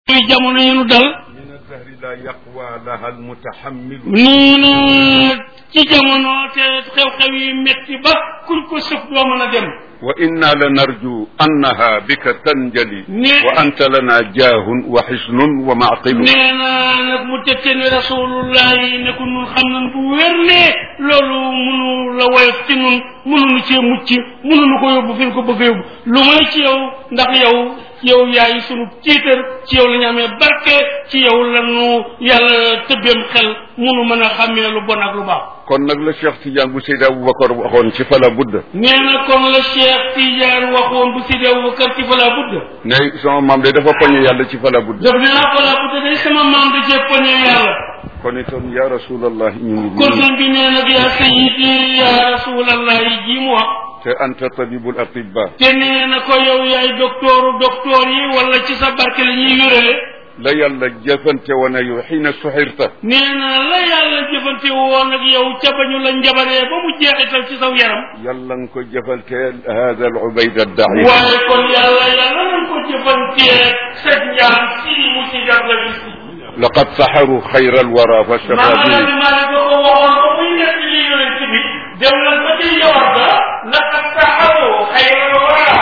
jamono yi nu dal min ad-dahri la yaqwa laha al-mutahammilu nii na ci jamono te xew-xew yi metti ba kuñ ko sëf doo mën a dem wa inna la narju annaha bika tanjali ne wa anta lana jaahun wa xisnun wa maqilu nee na nag mu tëtte ne rasulullahi ne ko nun xam nañ bu wér ne loolu munu la woyof ci nun mënuñu cee mucc mënuñu ko yóbbu fi ñu ko bëgg a yóbbu lu may ci yow ndax yow yaay sunu tiitar ci yow la ñu amee barke ci yow la nu yàlla tëbbeem xel munu mën a xàmmee lu bon ak lu baax kon nag la Cheikh Tidiane bu Seydi Aboubacar waxoon ci fala budda nee na kon la Cheikh Tidiane waxoon bu Seydi Aboubacar ci fala budda ne sama maam de dafa poñe yàlla ci fala budda daf ne naa fala budda day sama maam da cee poñe yàlla kon itam ya rasulallah ñu ngi kon sëñ bi nee nag yaa sayyidi ya rasulallah ji mu wax te anta tabibul atibba te nee na ko yow yaay docteur yi wala ci sa barke la ñuy wérale la yàlla jëfante woon ak yow xiina suxirta nee na la yàlla jëfante woon ak yow ca bañu la njabaree ba mu jeexital ci saw yaram yàlla nga ko jëfante hada al ubayd ad-da'i waaye kon yàlla nañ ko jëfantee sa njaan si mu ci jar la bis laqad saxaru xayra alwara fa shafa bihi maa ne ko waxoon ba muy nekk li yonent bi dem na ba ci yowar ga laqad saxaru xayra alwara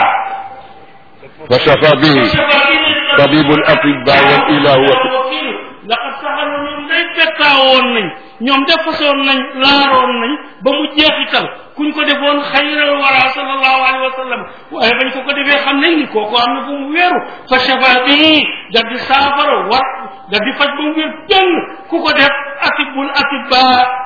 fa shafa bihi tabibul atibba wal ilahu laqad saxaru ñoom day fekkaawoon nañ ñoom de façon nañ laaroon nañ ba mu jeexital kuñ ko defoon xayral wara sallallahu alayhi wa sallam waaye bañ ko defee xam nañ ni kooku am na fu mu wéeru fa shafa bihi dal di saafara war dal di faj ba mu wér dëng ku ko def atibul atibba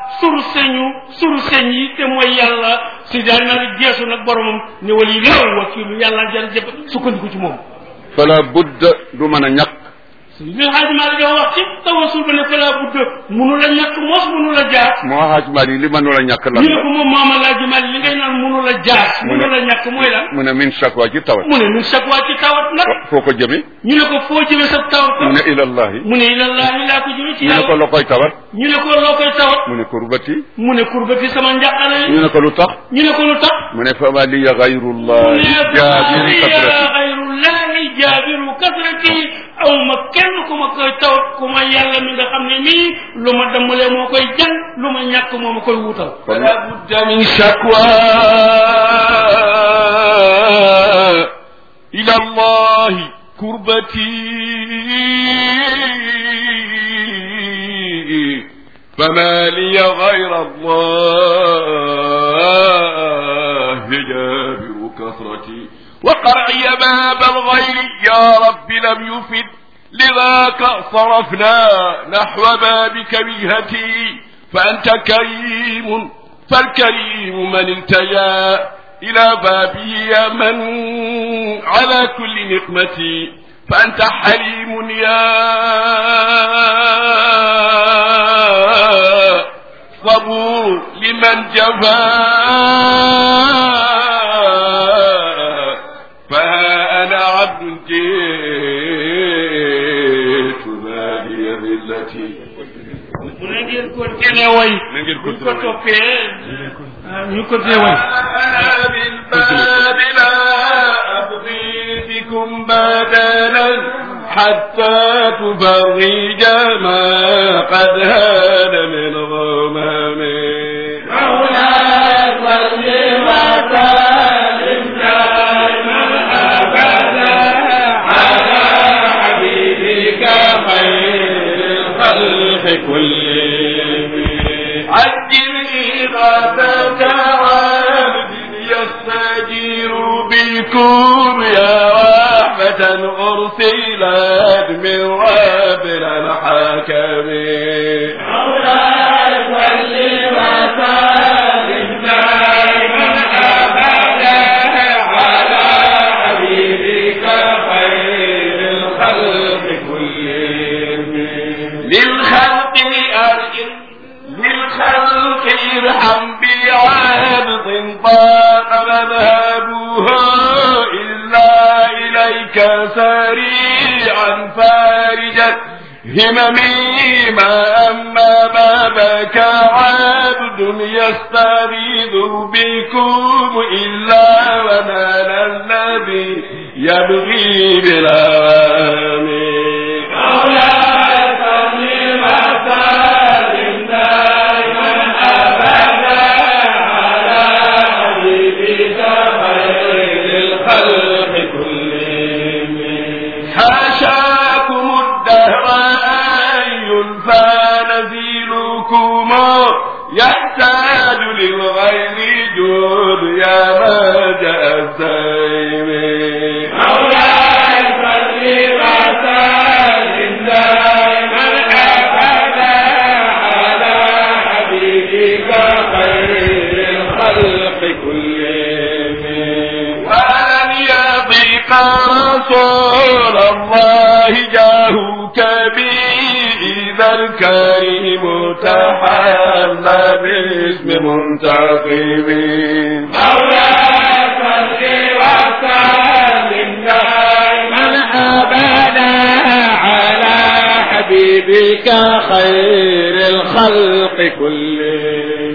suru señ yi te mooy yàlla si daal na geesu nag boromam ne wali law wakiilu yàlla jar jëpp sukkandiku ci moom fala budda du mën a ñàkk li Hadj Malick wax ci tawasul ba ne fala budda munu la ñàkk mos munu la jaar moo Hadj Malick li mënu la ñàkk lan ñu ne ko moom maama Hadj Malick li ngay naan munu la jaar munu la ñàkk mooy lan mu ne min shakwa ci tawat mu ne min shakwa ci tawat nag foo ko jëme ñu ne ko foo jëme sa tawat mu ne ilallahi mu ne ilallahi laa ko jëme ci ñu ne ko loo koy tawat ñu ne ko loo koy tawat mu ne kurbati mu ne kurbati sama njàqale ñu ne ko lu tax ñu ne ko lu tax mu ne fama liya gayrullahi jaabiru kasrati gayrullahi jaabiru kasrati aw ma kenn ku ma koy tawat ku ma yàlla mi nga xam ne nii lu ma dammalee moo koy jàng lu ma ñàkk moo ma koy wutal fala budda min shakwa ila allahi kurbati فما لي غير الله جابر كثرتي وقرعي باب الغير يا رب لم يفد لذاك صرفنا نحو بابك وجهتي فأنت كريم فالكريم من التجا إلى بابه يا من على كل نقمتي فأنت حليم يا صبور لمن جفا فأنا عبد جئت نادي ذلتي ngeen ko tene way ngeen ko toppee ñu ko tene way بالباب لا أبغي بكم بدلا حتى تفرج ما قد هان من غمام مولاي صل وسلم دائما ابدا على حبيبك خير الخلق كلهم عجل إغاثة عبد يستجير بكم يا رحمة أرسلت من ربنا الحكم مولاي صل وسلم دائما ابدا على حبيبك خير الخلق كلهم للخلق ارحم بعبد ضاق مذهبه إلا إليك سريعا فارجا هممي ما أما بابك عبد يستغيث بكم إلا ونال الذي يبغي بالأوامر رسول الله جاهك بي إذا الكريم تحلى باسم منتقم مولاي صل وسلم دائما أبدا على حبيبك خير الخلق كلهم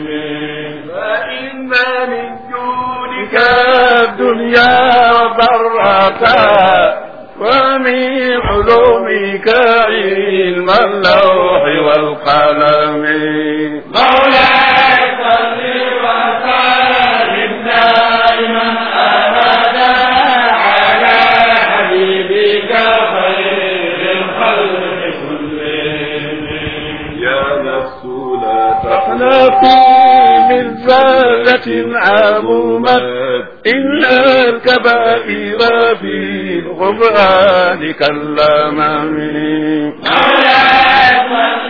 فإن من جودك الدنيا وضرتها ومن علومك علم اللوح والقلم مولاي صل وسلم دائما أبدا على حبيبك خير الخلق كلهم يا نفس لا تقلقي من زلة عمومت إلا الكبائر في الغفران كالأمم مولاي صل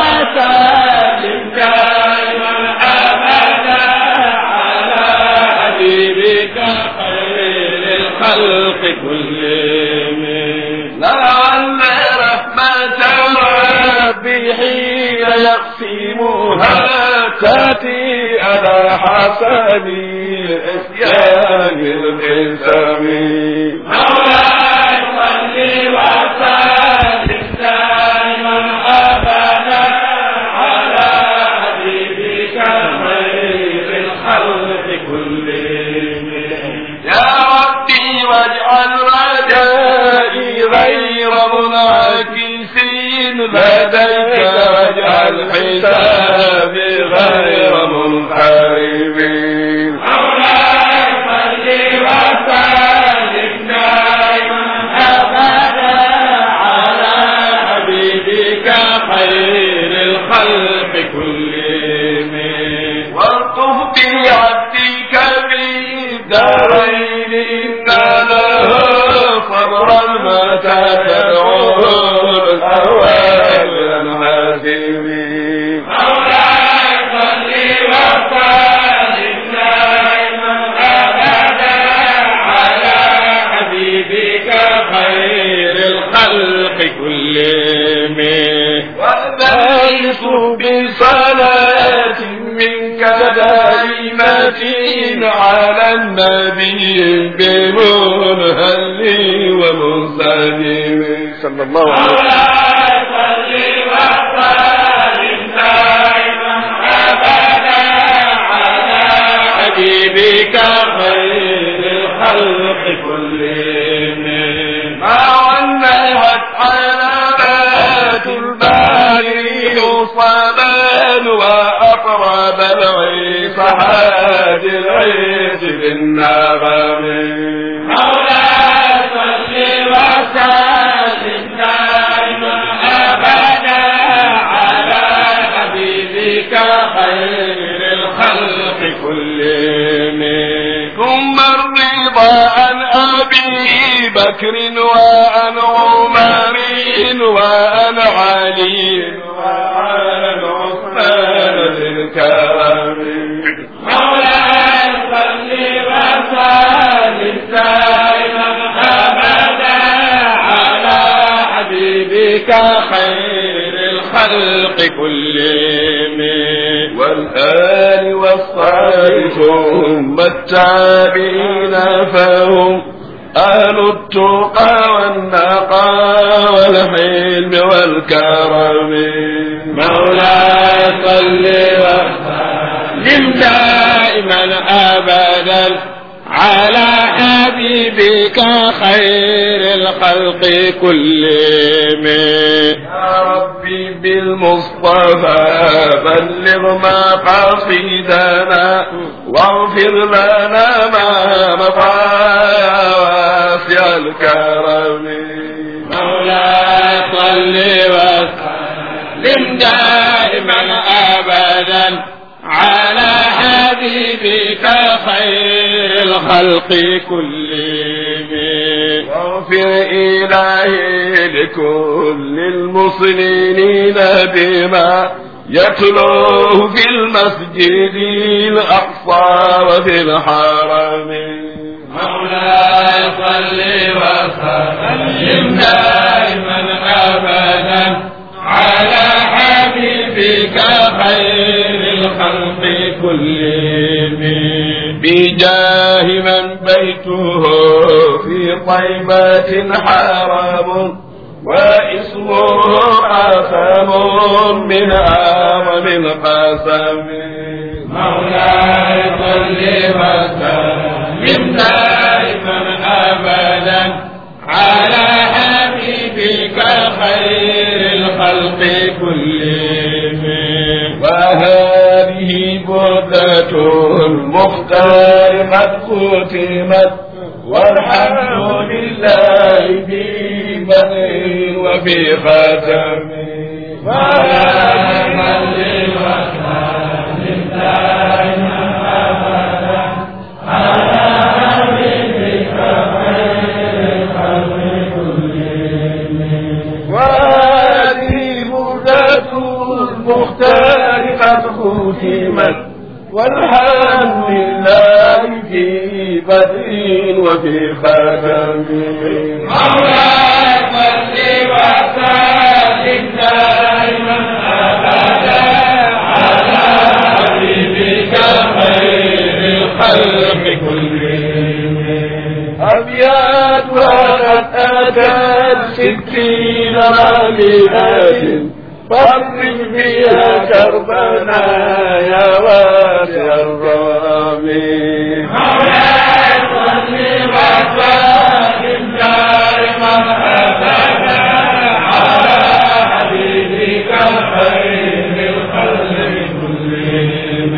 وسلم دائما أبدا على حبيبك خير الخلق كلهم لعل رحمة ربي حين يقسمها تأتي على حسب الإسيان الإنسان مولاي صل وسلم دائما أبدا على حبيبك خير الخلق كلهم يا ربي واجعل رجائي غير منعكس لديك واجعل حسابي غير منحرف مولاي صل وسلم دائما أبدا على حبيبك خير الخلق كلهم والطف بعبدك في الدارين إن له صبرا متى تدعوه الأهوال الهازمين مولاي صل وسلم دائما أبدا على حبيبك خير الخلق كلهم وأبارك بصلاة منك دائمة على النبي بمنهل ومنسلم صلى الله عليه وسلم صل وسلم دائما أبدا على حبيبك خير الخلق كلهم ما ولهت علامات الباري صبان وأقرب العيس حاج العيس بالنغم مولاي صل وسلم دائما أبدا على حبيبك خير الخلق كلهم ثم الرضا عن أبي بكر وعن عمر وعن علي وعن عثمان ذي الكرم مولاي صل وسلم دائما أبدا على حبيبك خير الخلق كلهم والآل والصحب ثم التابعين فهم أهل التقى والنقى والحلم والكرم مولاي صل وسلم دائما أبدا على حبيبك خير الخلق كلهم يا ربي بالمصطفى بلغ مقاصدنا واغفر لنا ما مضى واسع الكرم مولاي صل وسلم دائما أبدا على حبيبك خير الخلق كلهم واغفر إلهي لكل المسلمين بما يتلوه في المسجد الأقصى وفي الحرم مولاي صل وسلم دائما ابدا على حبيبك خير الخلق كلهم بجاه من بيته في طيبة حرام واسمه قسم من أعظم القسم مولاي صل وسلم دائما أبدا على حبيبك خير الخلق كلهم وهذه بردة المختار قد ختمت والحمد لله في بدء وفي ختم مولاي صل وسلم دائما ابدا على حبيبك خير الخلق كلهم وهذه بردة المختار قد ختمت والحمد لله في بدء وفي ختم مولاي صل وسلم دائما ابدا على حبيبك خير الخلق كلهم ابياتها قد اتت 60 راميات فرج بها كربنا يا واسع الرامي مولاي صل وسلم دائما ابدا على حبيبك خير الخلق كلهم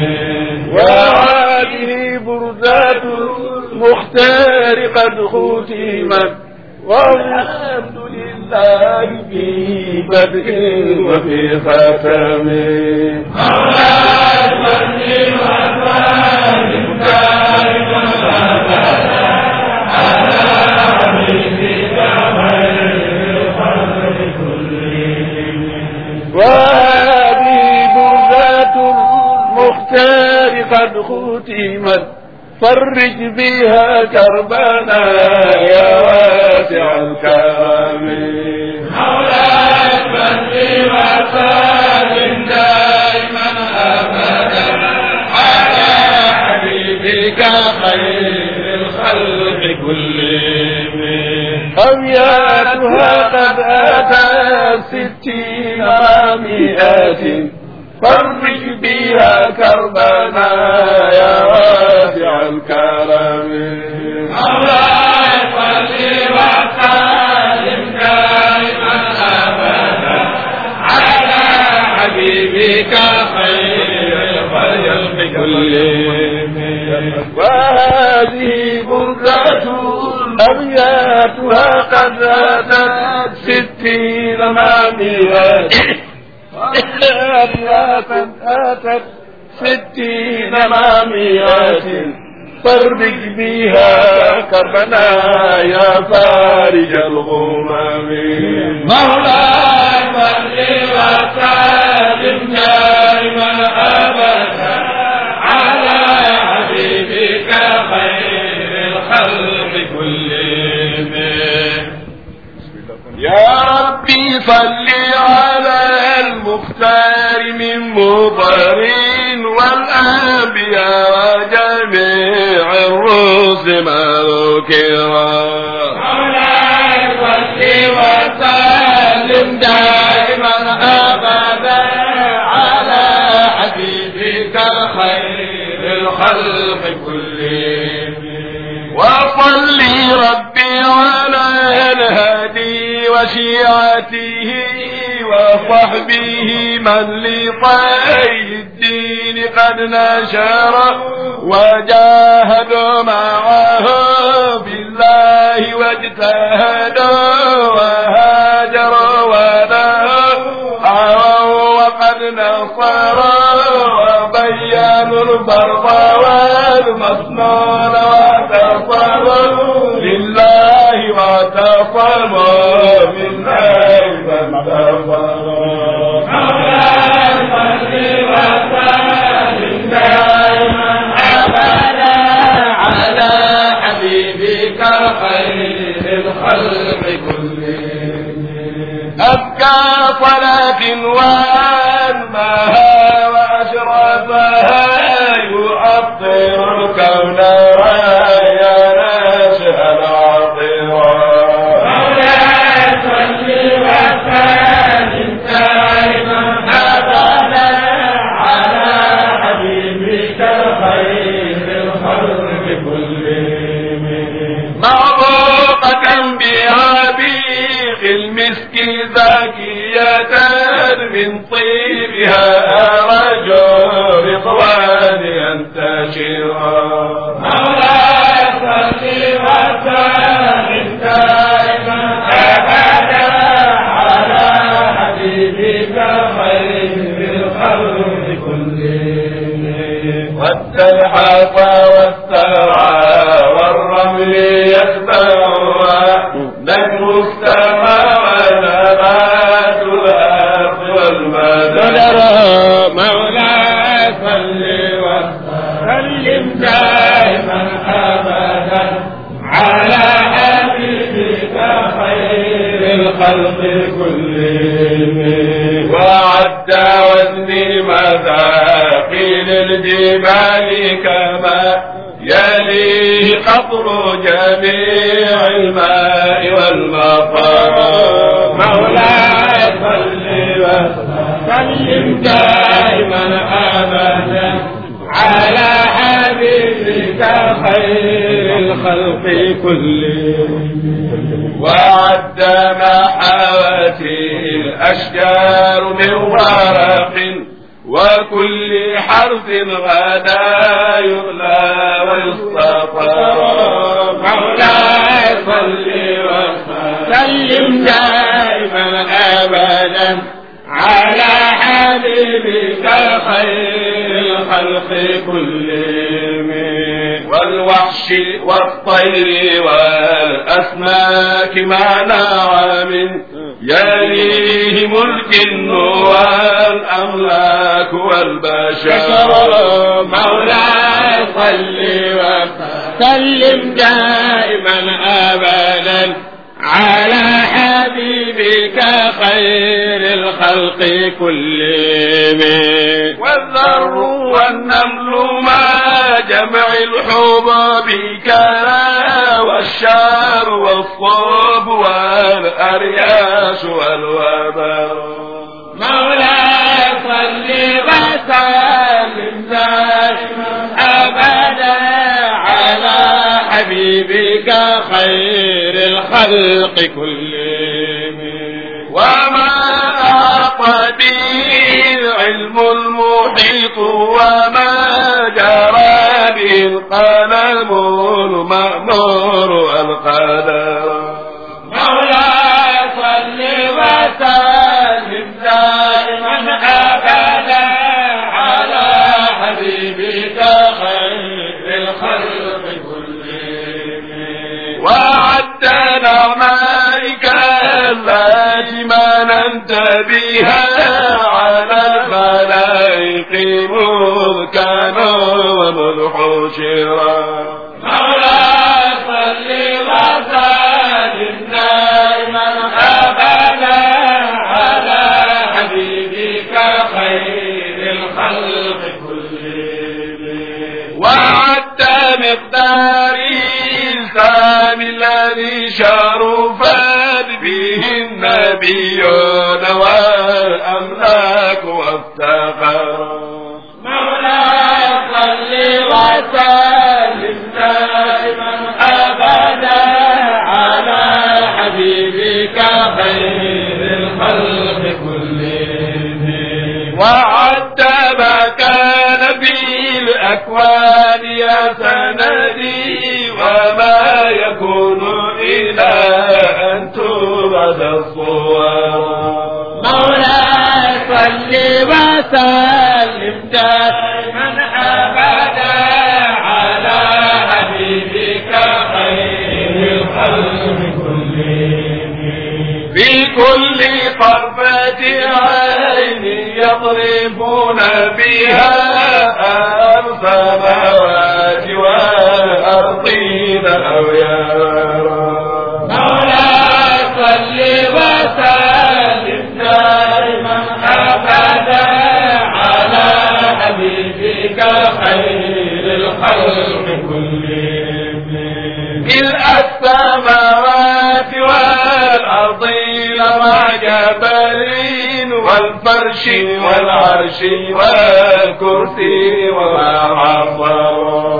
وهذه بردة المختار قد ختمت والحمد لله في بدء وفي ختم مولاي صل وسلم دائما ابدا على حبيبك خير الخلق كلهم وهذه بردة المختار قد ختمت فرج بها كربنا يا واسع الكرم مولاي صل وسلم دائما ابدا على حبيبك خير الخلق كلهم ابياتها قد اتت 60 ومئات فرج بها كربنا يا واسع الكرم مولاي صل وسلم دائما ابدا على حبيبك خير الخلق كلهم وهذه بردة ابياتها قد اتت 60 ومئات قد أتت 60 ومئات فرج بها كربنا يا فارج الغمام مولاي صل وسلم دائما ابدا على حبيبك خير الخلق كلهم يا ربي صل على المختار من مضر والأنبياء وجميع الرسل ما ذكرا مولاي صل وسلم دائما أبدا على حبيبك خير الخلق كلهم وصلي ربي على الهادي وشيعته وصحبه من لطي الدين قد نشر وجاهدوا معه بالله واجتهدوا وهاجروا ونهوا وقد نصروا وبينوا البر والمسنون واعتصموا لله واعتصموا بالله فانتصروا على حبيب أبكى صلاة وأنماها وأشرفها يعطر الكون ويا ناشئ العطيرا مولاي صل وسلم دائما أبدا على حبيبك خير الخلق كلهم معروقة بعبيق المسك زاكية من طيبها أرجو رضوان ينتشرا مولاي صل وسلم دائما أبدا على حبيبك خير الخلق كلهم والتلحف والثرى والرمل يتبوى نجم السماء ونبات الأرض والمدى مولاي صل وسلم دائما أبدا على حبيبك خير الخلق كلهم وعد وزني مثاقيل الجبال كما يلي قطر جميع الماء والمطر مولاي صل وسلم دائما أبدا على حبيبك خير الخلق كلهم وعد ما حوته الأشجار من ورق وكل حرف غدا يغلى ويصطفى مولاي صل وسلم دائما أبدا على حبيبك خير الخلق كلهم والوحش والطير والأسماك مع نعم يليهم الجن والأملاك والبشر مولاي صل وسلم دائما أبدا على حبيبك خير الخلق كلهم والذر والنمل ما جمع الحباب كلا والشعر والصوب والأرياش والوبر مولاي صل وسلم دائما أبدا على حبيبك خير الخلق كلهم وما أعطى به العلم المحيط وما جرى به القلم المأمور والقدر مولاي صل وسلم دائما أبدا على حبيبك خير الخلق كلهم وعد نعمائك التي مننت بها على الخلائق مذ كانوا ومذ حشرا مولاي صل وسلم دائما أبدا على حبيبك خير الخلق كلهم وعد مقداره السامي الذي شرفت به النبيون والأملاك وافتخر مولاي صل وسلم دائما أبدا على حبيبك خير الخلق كلهم وعد ما كان في الأكوان يا سندي وما يكون إلى أن تبعد الصور مولاي صل وسلم دائما أبدا على حبيبك خير الخلق كلهم في كل طرفة عين يضربون بها السماوات والأرضين أو يرى مولاي صل وسلم والفرش والعرش والكرسي وما حصر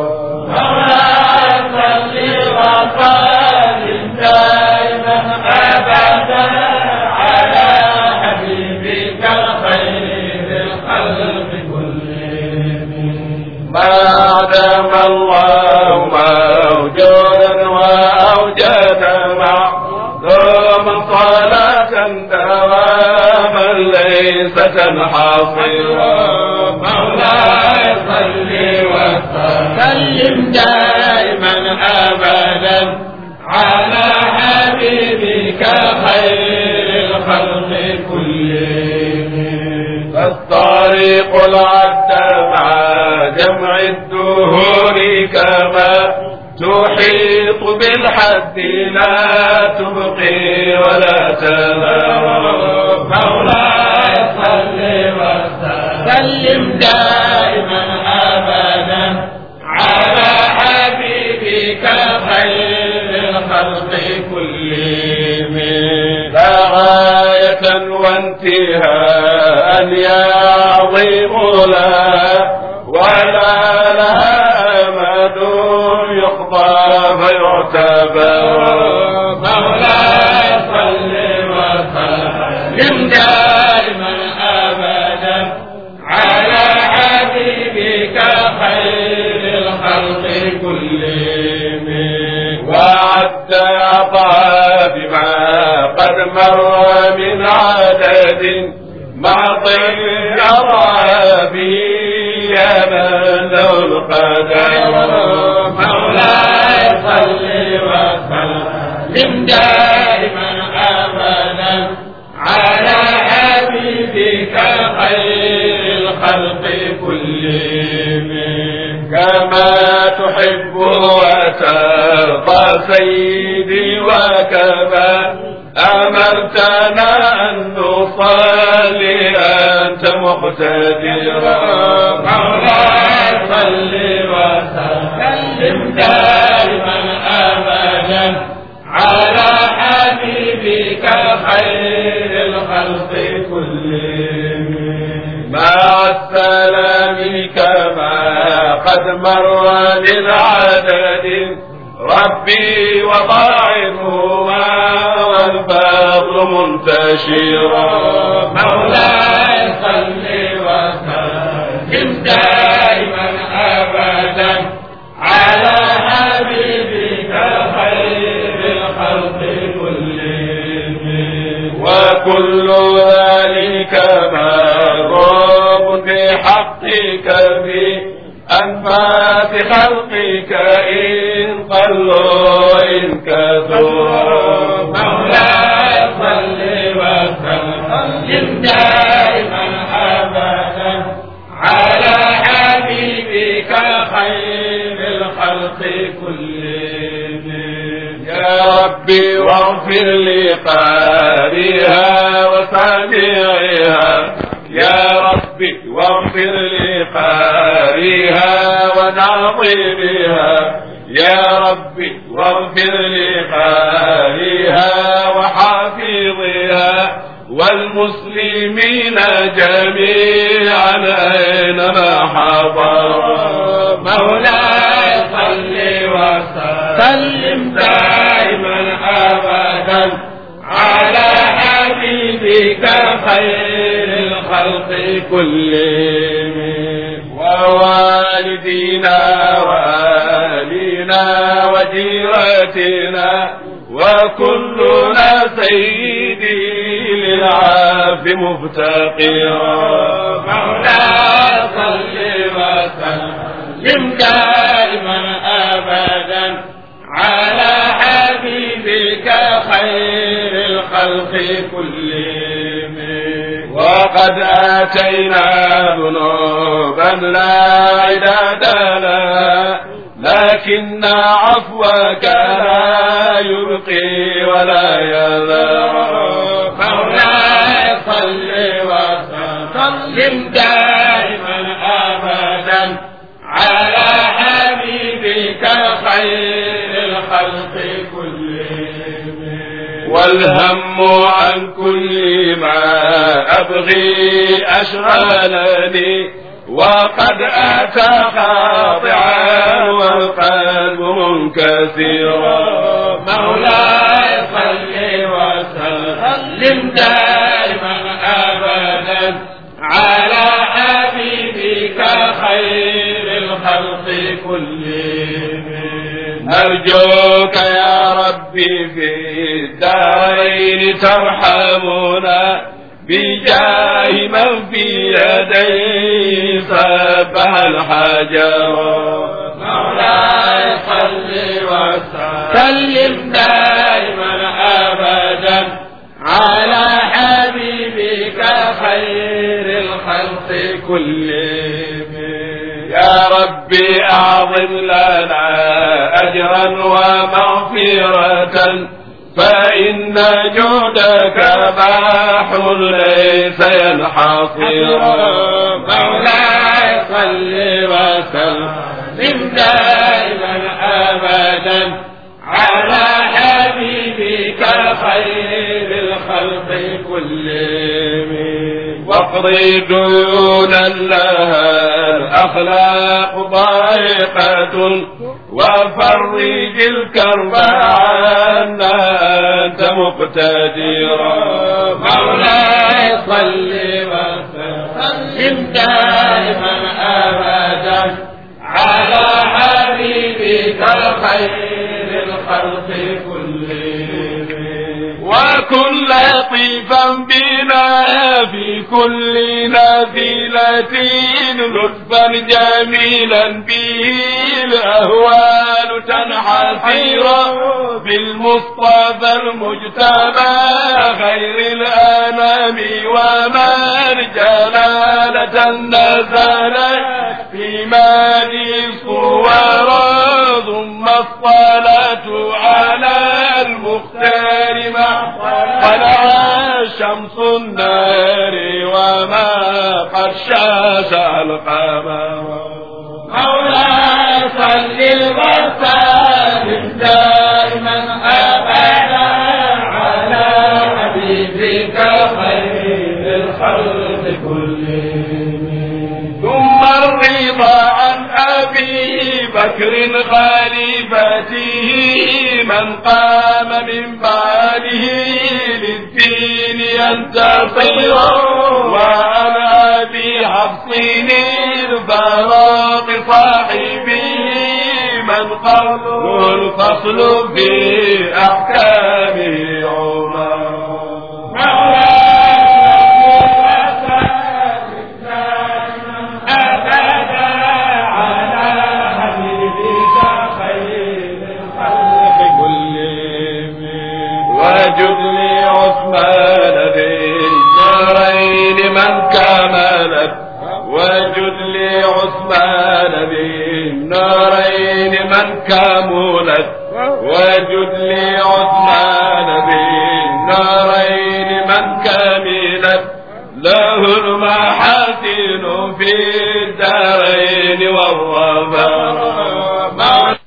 مولاي صل وسلم دائما ابدا على حبيبك الخير الخلق كلهم ما دام الله موجودا واوجد معظما صلاه دواما ليس تنحصرا مولاي صل وسلم دائما ابدا على حبيبك خير الخلق كلهم فالطريق العد مع جمع الدهور كما تحيط بالحد لا تبقي ولا تذر مولاي صل وسلم دائما ابدا على حبيبك خير الخلق كلهم لا غاية وانتهاء يا عظيم لها ولا لها امد يقضى فيعتبر مولاي صل وسلم دائما ابدا على حبيبك خير الخلق كلهم وعد عطاء بما قد مر من عدد مع طيب أضعابه يا من له القدر مولاي صل وسلم دائما ابدا على حبيبك خير الخلق كلهم كما تحب وترضى سيدي وكما أمرتنا أن نصلي أنت مقتدرا مولاي صل وسلم دائما أبدا على حبيبك خير الخلق كلهم مع السلام كما قد مر من عدد ربي وضاعفهما والفضل منتشرا مولاي صل وسلم دائما ابدا على حبيبك خير الخلق كلهم وكل ذلك مرغوب بحقك في أنفاس خلقك إن قلوا إن كثروا مولاي صل وسلم دائما أبدا على حبيبك خير الخلق كلهم يا ربي واغفر لقارئها وسامعها يا ربي واغفر لقارئها وناظرها يا ربي واغفر لقارئها وحافظها والمسلمين جميعا أينما حضروا مولاي صل وسلم دائما أبدا على حبيبك خير الخلق كلهم ووالدينا وآلنا وجيرتنا وكلنا سيدي للعاف مفتقرا مولاي صل وسلم دائما أبدا على حبيبك خير الخلق كلهم وقد آتينا ذنوبا لا عداد لها لكن عفوك لا يبقي ولا يذر مولاي صل وسلم دائما أبدا على حبيبك خير الخلق كلهم والهم عن كل ما أبغي أشغلني وقد أتى خاضعا والقلب منكسرا مولاي صل وسلم دائما أبدا على حبيبك خير الخلق كلهم نرجوك يا ربي في الدارين ترحمنا بجاه من في يديه صبح الحجر مولاي صل وسلم دائما ابدا على حبيبك خير الخلق كلهم يا ربي أعظم لنا أجرا ومغفرة فإن جودك باح ليس ينحصر مولاي صل وسلم دائما أبدا على حبيبك خير الخلق كلهم واقضي ديونا لها الأخلاق ضائقة وفرج الكرب عنا أنت مقتدرا مولاي صل وسلم دائما أبدا على حبيبك خير الخلق كلهم وكن لطيفا بنا في كل نافلة لطفا جميلا به الأهوال تنحسر بالمصطفى المجتبى خير الأنام ومن جلالة نزلت في مالي الصور ثم الصلاة على المختار مع طلع شمس النار وما قد شاش القمر مولاي صل وسلم دائما ابدا على حبيبك خير الخلق كلهم ثم الرضا عن ابي بكر خليفته من قام من بعده للدين ينتصر وعن ابي حفص الفاروق صاحبه من قبله الفصل في احكامه عمر وجد لي عثمان بالنارين من كملت وجد لي عثمان بالنارين من كملت وجد لي عثمان بالنارين من كملت له المحاسن في الدارين والظفر